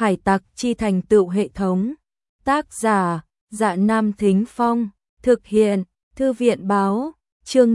Hải tặc chi thành tựu hệ thống. Tác giả, Dạ Nam Thính Phong. Thực hiện, Thư viện báo. Chương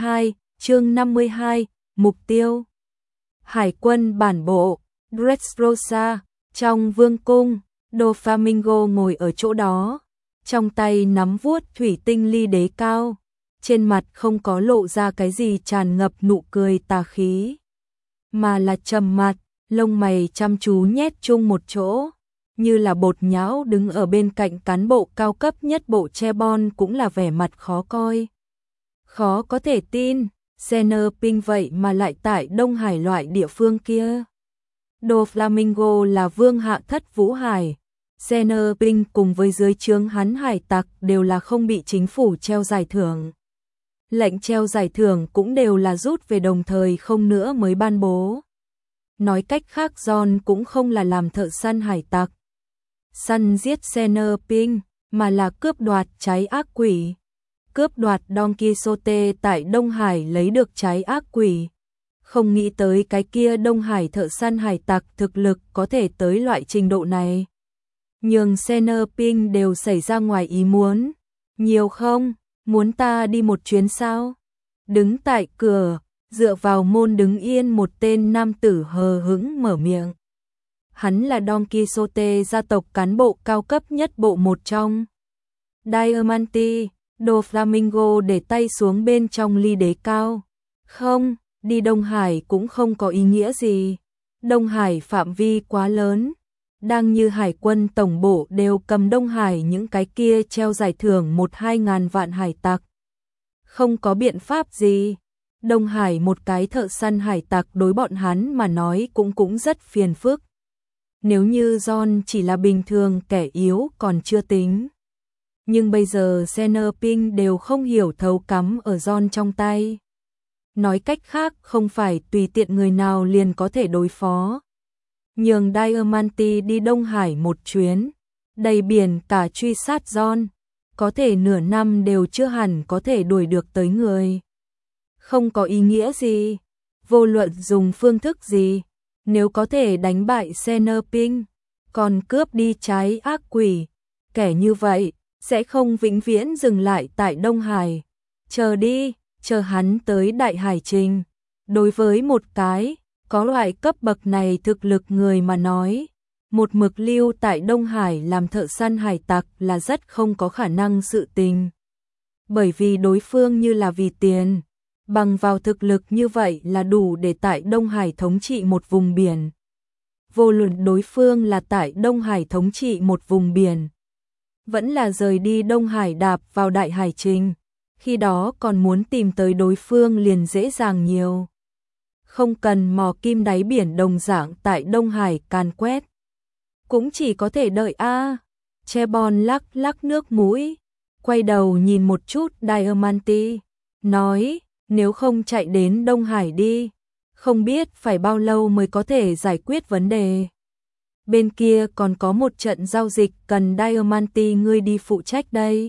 52, mục tiêu. Hải quân bản bộ, Dressrosa, trong vương cung, Doflamingo ngồi ở chỗ đó, trong tay nắm vuốt thủy tinh ly đế cao, trên mặt không có lộ ra cái gì tràn ngập nụ cười tà khí, mà là trầm mặt, lông mày chăm chú nhét chung một chỗ, như là bột nhão đứng ở bên cạnh cán bộ cao cấp nhất bộ Chebon cũng là vẻ mặt khó coi. Khó có thể tin, Sennerping vậy mà lại tại Đông Hải loại địa phương kia. Doflamingo là vương hạ thất Vũ Hải, Sennerping cùng với dưới trướng hắn hải tặc đều là không bị chính phủ treo giải thưởng. Lệnh treo giải thưởng cũng đều là rút về đồng thời không nữa mới ban bố. Nói cách khác John cũng không là làm thợ săn hải tặc, săn giết Sennerping, mà là cướp đoạt trái ác quỷ. Cướp đoạt Don Quixote tại Đông Hải lấy được trái ác quỷ. Không nghĩ tới cái kia Đông Hải thợ săn hải tặc thực lực có thể tới loại trình độ này. Nhưng Sennerping đều xảy ra ngoài ý muốn. Nhiều không? Muốn ta đi một chuyến sao? Đứng tại cửa, dựa vào môn đứng yên một tên nam tử hờ hững mở miệng. Hắn là Don Quixote, gia tộc cán bộ cao cấp nhất bộ một trong. Diamante. Doflamingo để tay xuống bên trong ly đế cao. Không, đi Đông Hải cũng không có ý nghĩa gì. Đông Hải phạm vi quá lớn. Đang như hải quân tổng bộ đều cầm Đông Hải những cái kia treo giải thưởng 1-2 ngàn vạn hải tặc. Không có biện pháp gì. Đông Hải một cái thợ săn hải tặc đối bọn hắn mà nói cũng rất phiền phức. Nếu như John chỉ là bình thường kẻ yếu còn chưa tính. Nhưng bây giờ Sennerping đều không hiểu thấu cắm ở John trong tay. Nói cách khác không phải tùy tiện người nào liền có thể đối phó. Nhường Diamante đi Đông Hải một chuyến, đầy biển cả truy sát John, có thể nửa năm đều chưa hẳn có thể đuổi được tới người. Không có ý nghĩa gì, vô luận dùng phương thức gì, nếu có thể đánh bại Sennerping, còn cướp đi trái ác quỷ, kẻ như vậy sẽ không vĩnh viễn dừng lại tại Đông Hải. Chờ đi, chờ hắn tới Đại Hải Trình. Đối với một cái có loại cấp bậc này thực lực người mà nói, một mực lưu tại Đông Hải làm thợ săn hải tặc là rất không có khả năng sự tình. Bởi vì đối phương như là vì tiền, bằng vào thực lực như vậy là đủ để tại Đông Hải thống trị một vùng biển. Vô luận đối phương là tại Đông Hải thống trị một vùng biển, vẫn là rời đi Đông Hải đạp vào Đại Hải Trình, khi đó còn muốn tìm tới đối phương liền dễ dàng nhiều. Không cần mò kim đáy biển đồng dạng tại Đông Hải càn quét. Cũng chỉ có thể đợi Chebon lắc lắc nước mũi, quay đầu nhìn một chút Diamante, nói, nếu không chạy đến Đông Hải đi, không biết phải bao lâu mới có thể giải quyết vấn đề. Bên kia còn có một trận giao dịch cần Diamante ngươi đi phụ trách đây.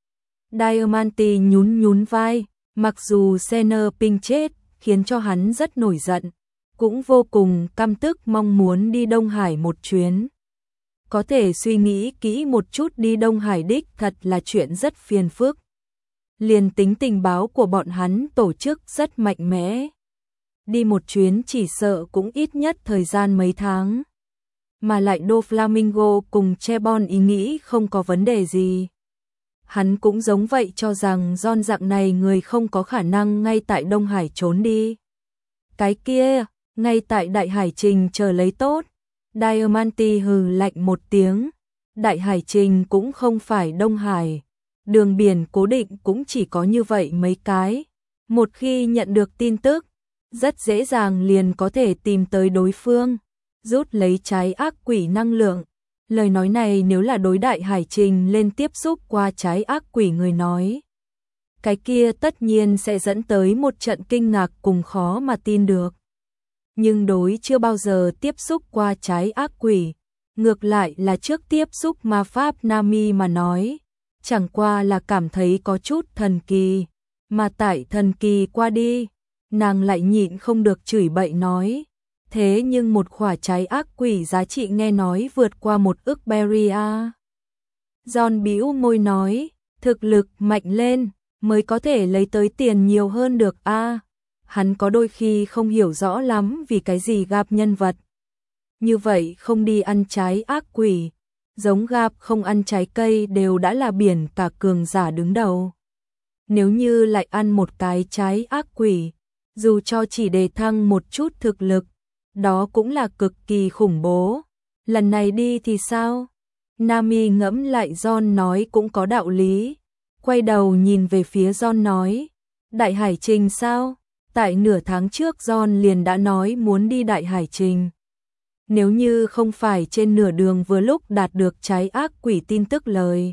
Diamante nhún vai, mặc dù Sennerping chết, khiến cho hắn rất nổi giận, cũng vô cùng căm tức mong muốn đi Đông Hải một chuyến. Có thể suy nghĩ kỹ một chút đi Đông Hải đích thật là chuyện rất phiền phức. Liền tính tình báo của bọn hắn tổ chức rất mạnh mẽ. Đi một chuyến chỉ sợ cũng ít nhất thời gian mấy tháng. Mà lại Doflamingo cùng Chebon ý nghĩ không có vấn đề gì. Hắn cũng giống vậy cho rằng John dạng này người không có khả năng ngay tại Đông Hải trốn đi. Cái kia, ngay tại Đại Hải Trình chờ lấy tốt. Diamante hừ lạnh một tiếng. Đại Hải Trình cũng không phải Đông Hải. Đường biển cố định cũng chỉ có như vậy mấy cái. Một khi nhận được tin tức, rất dễ dàng liền có thể tìm tới đối phương, rút lấy trái ác quỷ năng lượng. Lời nói này nếu là đối Đại Hải Trình lên tiếp xúc qua trái ác quỷ người nói, cái kia tất nhiên sẽ dẫn tới một trận kinh ngạc cùng khó mà tin được. Nhưng đối chưa bao giờ tiếp xúc qua trái ác quỷ, ngược lại là trước tiếp xúc ma pháp Nami mà nói, chẳng qua là cảm thấy có chút thần kỳ, mà tại thần kỳ qua đi, nàng lại nhịn không được chửi bậy nói, Thế nhưng một quả trái ác quỷ giá trị nghe nói vượt qua 1 ức berry a. John bĩu môi nói, thực lực mạnh lên mới có thể lấy tới tiền nhiều hơn được a. Hắn có đôi khi không hiểu rõ lắm vì cái gì gặp nhân vật như vậy không đi ăn trái ác quỷ, giống gặp không ăn trái cây đều đã là biển cả cường giả đứng đầu. Nếu như lại ăn một cái trái ác quỷ, dù cho chỉ đề thăng một chút thực lực, đó cũng là cực kỳ khủng bố. Lần này đi thì sao? Nami ngẫm lại John nói cũng có đạo lý. Quay đầu nhìn về phía John nói, Đại Hải Trình sao? Tại nửa tháng trước John liền đã nói muốn đi Đại Hải Trình. Nếu như không phải trên nửa đường vừa lúc đạt được trái ác quỷ tin tức lời.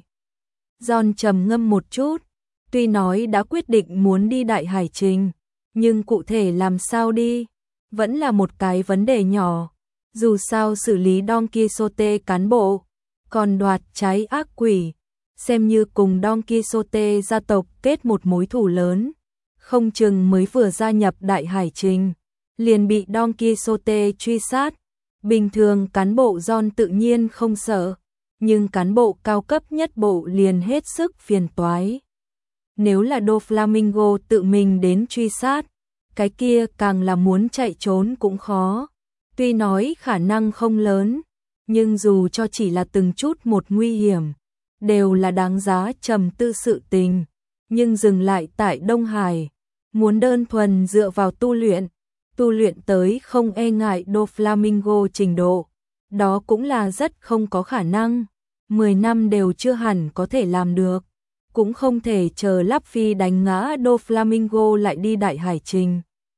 John trầm ngâm một chút, tuy nói đã quyết định muốn đi Đại Hải Trình, nhưng cụ thể làm sao đi, vẫn là một cái vấn đề nhỏ. Dù sao xử lý Don Quixote cán bộ, còn đoạt trái ác quỷ, xem như cùng Don Quixote gia tộc kết một mối thù lớn. Không chừng mới vừa gia nhập Đại Hải Trình, liền bị Don Quixote truy sát. Bình thường cán bộ John tự nhiên không sợ, nhưng cán bộ cao cấp nhất bộ liền hết sức phiền toái. Nếu là Doflamingo tự mình đến truy sát, cái kia càng là muốn chạy trốn cũng khó. Tuy nói khả năng không lớn, nhưng dù cho chỉ là từng chút một nguy hiểm, đều là đáng giá trầm tư sự tình. Nhưng dừng lại tại Đông Hải, muốn đơn thuần dựa vào tu luyện tới không e ngại Doflamingo trình độ, đó cũng là rất không có khả năng. 10 năm đều chưa hẳn có thể làm được, cũng không thể chờ Luffy đánh ngã Doflamingo lại đi Đại Hải Trình.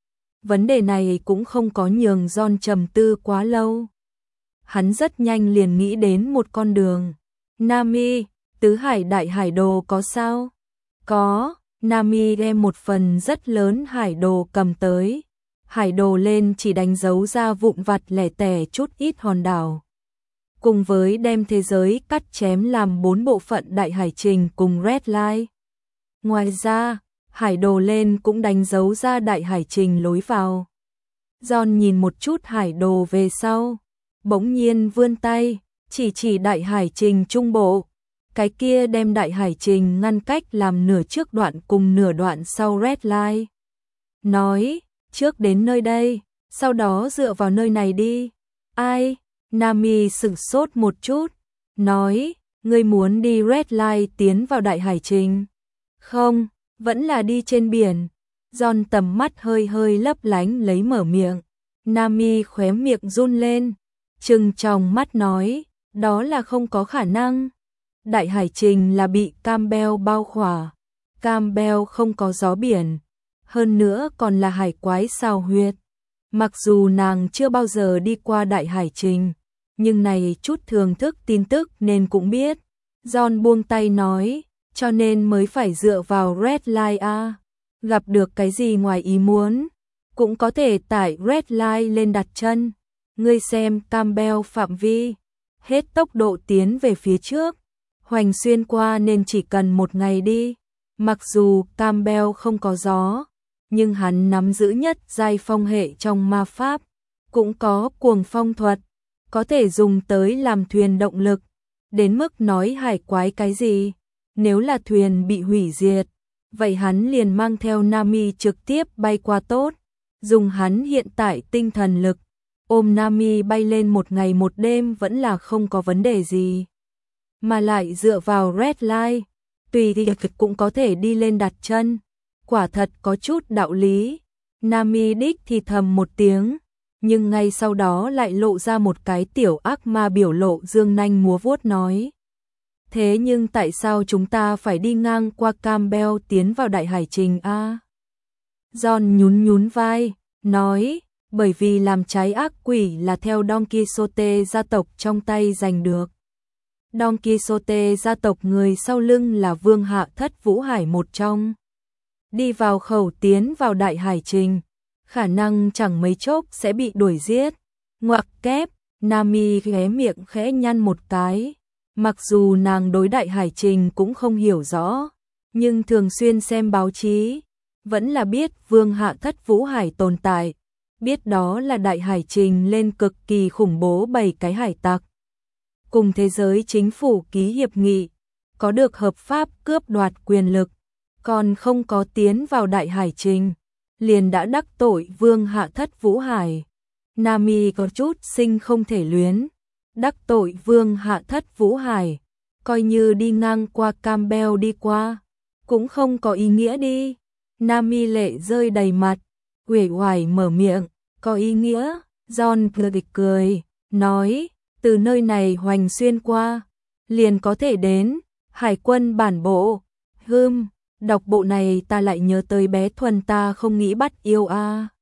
Vấn đề này cũng không có nhường John trầm tư quá lâu. Hắn rất nhanh liền nghĩ đến một con đường. Nami, tứ hải đại hải đồ có sao? Có. Nami đem một phần rất lớn hải đồ cầm tới. Hải đồ lên chỉ đánh dấu ra vụn vặt lẻ tẻ chút ít hòn đảo. Cùng với đem thế giới cắt chém làm 4 bộ phận Đại Hải Trình cùng Red Line. Ngoài ra, hải đồ lên cũng đánh dấu ra Đại Hải Trình lối vào. John nhìn một chút hải đồ về sau, bỗng nhiên vươn tay, chỉ Đại Hải Trình trung bộ. Cái kia đem Đại Hải Trình ngăn cách làm nửa trước đoạn cùng nửa đoạn sau Red Line. Nói, trước đến nơi đây, sau đó dựa vào nơi này đi. Ai? Nami sửng sốt một chút, nói, ngươi muốn đi Red Line tiến vào Đại Hải Trình? Không, vẫn là đi trên biển. John tầm mắt hơi hơi lấp lánh lấy mở miệng. Nami khóe miệng run lên, trừng tròng mắt nói, đó là không có khả năng. Đại Hải Trình là bị Campbell bao khỏa. Campbell không có gió biển, hơn nữa còn là hải quái xào huyệt. Mặc dù nàng chưa bao giờ đi qua Đại Hải Trình, nhưng này chút thưởng thức tin tức nên cũng biết. John buông tay nói, cho nên mới phải dựa vào Red Line a. Gặp được cái gì ngoài ý muốn, cũng có thể tải Red Line lên đặt chân. Ngươi xem Campbell phạm vi, hết tốc độ tiến về phía trước, hoành xuyên qua nên chỉ cần 1 ngày đi. Mặc dù Campbell không có gió, nhưng hắn nắm giữ nhất giai phong hệ trong ma pháp, cũng có cuồng phong thuật, có thể dùng tới làm thuyền động lực. Đến mức nói hải quái cái gì, nếu là thuyền bị hủy diệt, vậy hắn liền mang theo Nami trực tiếp bay qua tốt, dùng hắn hiện tại tinh thần lực, ôm Nami bay lên 1 ngày 1 đêm vẫn là không có vấn đề gì. Mà lại dựa vào Red Line, tùy thì cũng có thể đi lên đặt chân, quả thật có chút đạo lý. Nami đích thì thầm một tiếng, nhưng ngay sau đó lại lộ ra một cái tiểu ác ma biểu lộ dương nanh múa vuốt nói. Thế nhưng tại sao chúng ta phải đi ngang qua Campbell tiến vào Đại Hải Trình a? John nhún vai, nói, bởi vì làm trái ác quỷ là theo Don Quixote gia tộc trong tay giành được. Don Quixote gia tộc người sau lưng là Vương Hạ Thất Vũ Hải một trong. Đi vào khẩu tiến vào Đại Hải Trình, khả năng chẳng mấy chốc sẽ bị đuổi giết. Ngoặc kép, Nami ghé miệng khẽ nhăn một cái. Mặc dù nàng đối Đại Hải Trình cũng không hiểu rõ, nhưng thường xuyên xem báo chí, vẫn là biết Vương Hạ Thất Vũ Hải tồn tại. biết đó là đại hải trình lên cực kỳ khủng bố 7 cái hải tặc. Cùng thế giới chính phủ ký hiệp nghị, có được hợp pháp cướp đoạt quyền lực, còn không có tiến vào đại hải trình, liền đã đắc tội vương hạ thất Vũ Hải. Nami có chút sinh không thể luyến, đắc tội vương hạ thất Vũ Hải, coi như đi ngang qua Campbell đi qua, cũng không có ý nghĩa đi. Nami lệ rơi đầy mặt, uể oải mở miệng, có ý nghĩa. John cười, nói, từ nơi này hoành xuyên qua, liền có thể đến hải quân bản bộ. Đọc bộ này ta lại nhớ tới bé Thuần ta không nghĩ bắt yêu a.